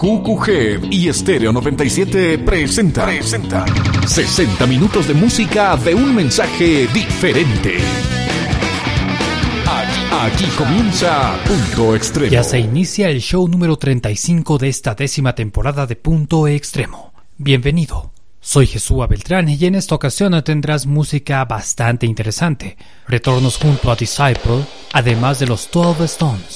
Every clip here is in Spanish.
QQG y Estéreo 97 presenta 60 minutos de música de un mensaje diferente. Aquí comienza Punto Extremo. Ya se inicia el show número 35 de esta 10ª temporada de Punto Extremo. Bienvenido. Soy Jesús Beltrán y en esta ocasión tendrás música bastante interesante. Retornos junto a Disciple, además de los 12 Stones.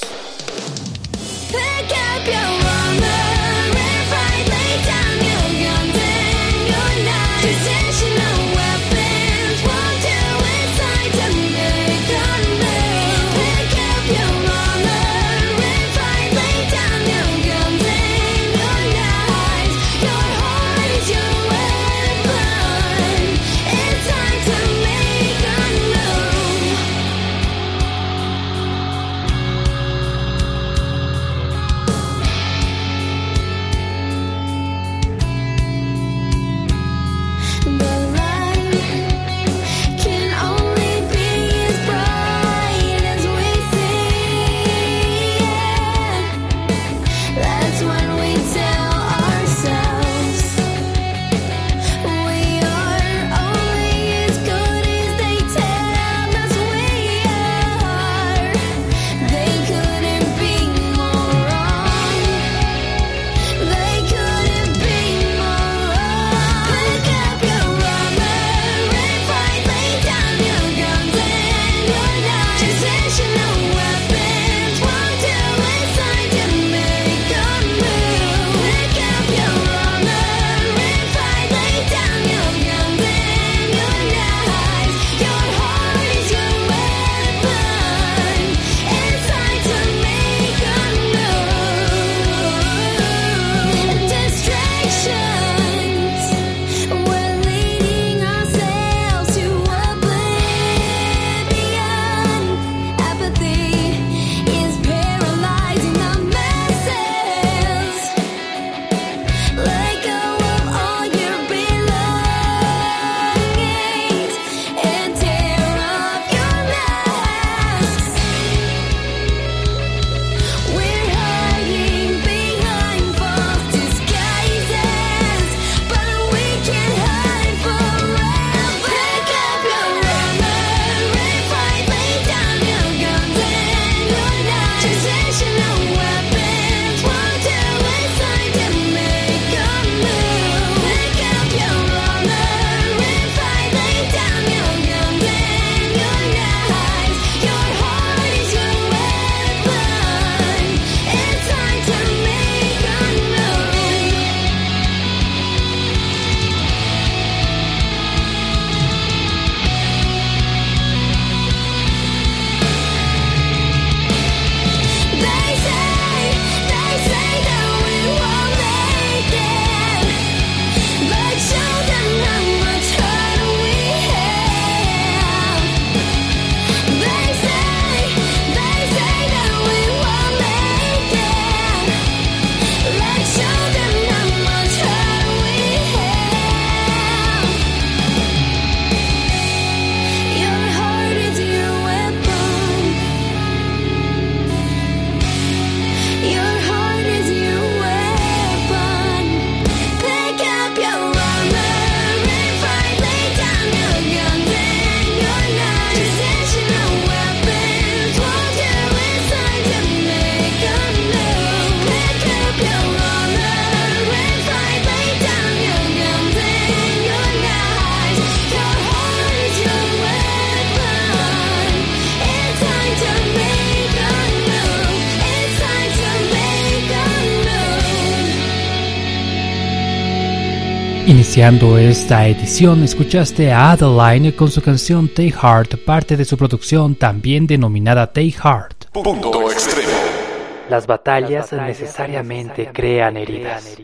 Iniciando esta edición, escuchaste a Adeline con su canción Take Heart, parte de su producción también denominada Take Heart. Punto Extremo. Las batallas necesariamente crean heridas.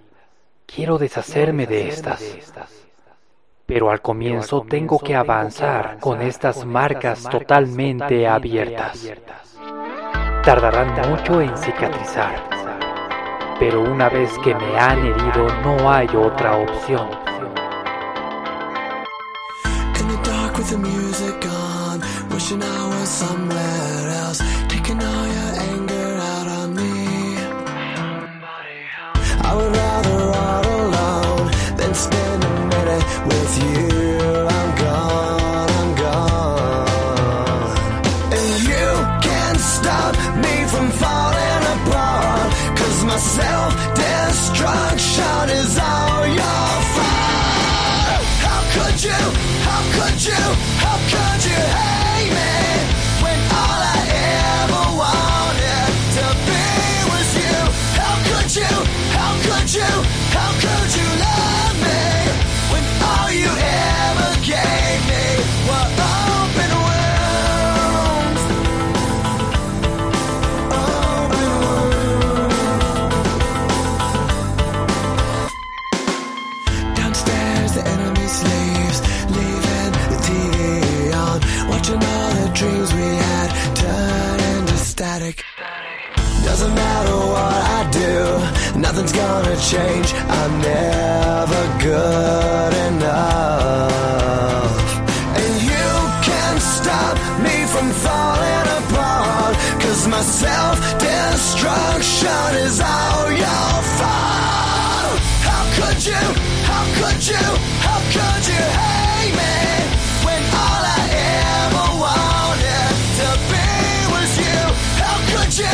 Quiero deshacerme de estas. Pero al comienzo tengo que avanzar con estas marcas totalmente abiertas. Tardarán mucho en cicatrizar. Pero una vez que me han herido no hay otra opción. In the dark with the music on, wishing I was somewhere else, taking all your anger out on me. Somebody help. self-destruction is all your fault. How could you hate me when all I ever wanted to be was you? How could you love me when all you ever gave me were open wounds? Open wounds. Downstairs the enemy sleeps, leaving the TV on, watching all the dreams we had turn into static. Doesn't matter what I do, nothing's gonna change. I'm never good enough. And you can't stop me from falling apart, 'cause my self-destruction is all your fault. How could you hate me when all I ever wanted to be was you? How could you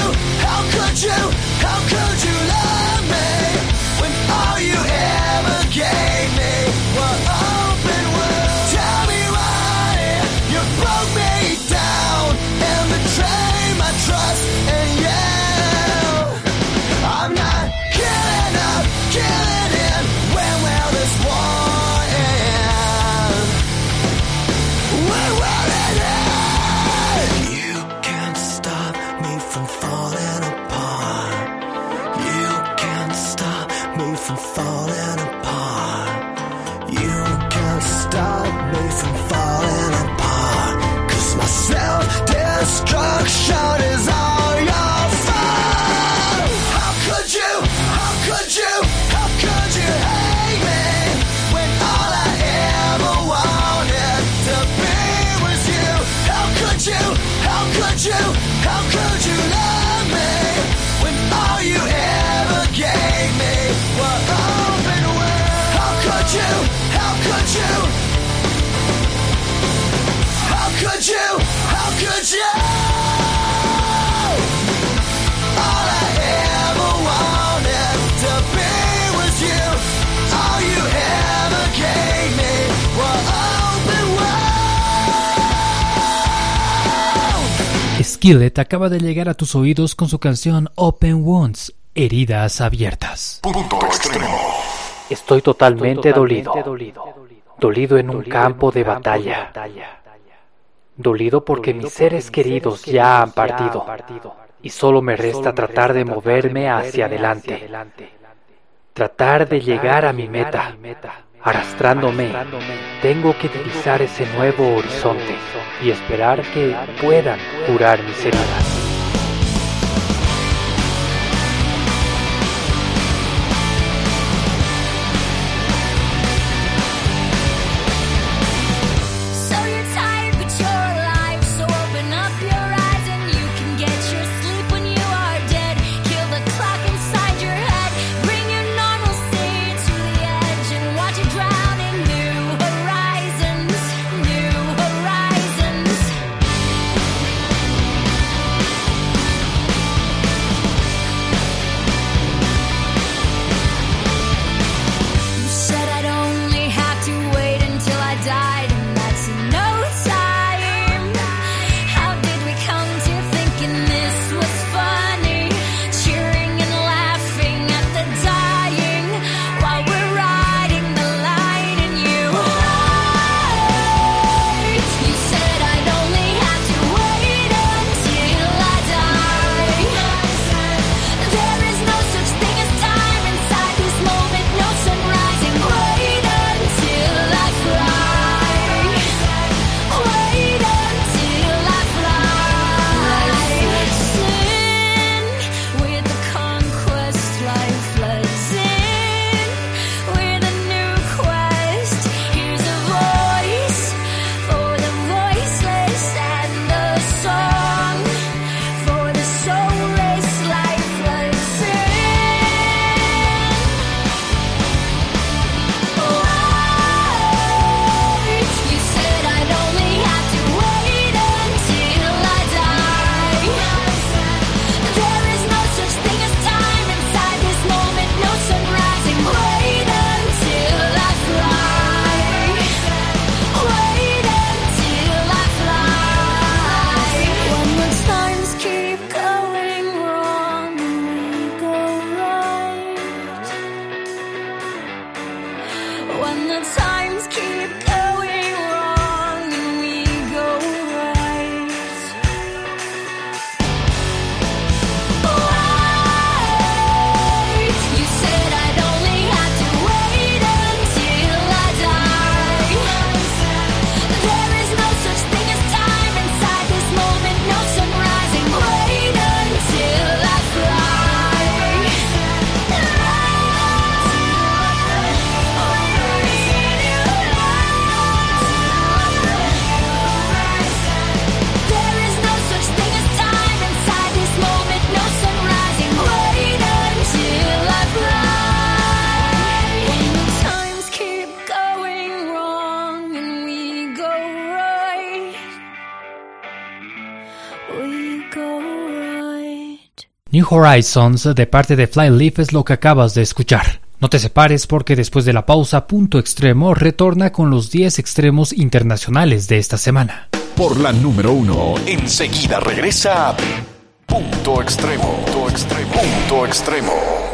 love me when all you ever gave me were open wounds? Tell me why you broke me down and betrayed my trust in you. I'm not killing up, killing in. When will this war end? When will it end? You can't stop me from falling apart. You can't stop me from falling apart. You can't stop me from falling apart, 'cause my self-destruction is all your fault. How could you hate me when all I ever wanted to be was you? How could you love me when all you ever gave me were open wounds? How could you all I ever wanted to be was you. All you ever gave me were open wounds. Skillet acaba de llegar a tus oídos con su canción Open Wounds, heridas abiertas. Punto extremo. Estoy totalmente dolido. Dolido en un campo de batalla. Dolido porque mis seres queridos ya han partido y solo me resta tratar de moverme hacia adelante. Tratar de llegar a mi meta. Arrastrándome, tengo que divisar ese nuevo horizonte y esperar que puedan curar mis heridas. Horizons. And the times keep going wrong and we go right. Why? You said I'd only have to wait until I die. There is no such thing as time inside this moment, no sun rising. Wait until I fly. There is no such thing as time inside this moment, no sun rising. Wait until I fly. When the times keep going wrong and we go right, we go right. New Horizons de parte de Flyleaf es lo que acabas de escuchar. No te separes porque después de la pausa Punto Extremo retorna con los 10 extremos internacionales de esta semana. Por la número 1, enseguida regresa Punto Extremo. Punto Extremo. Punto Extremo.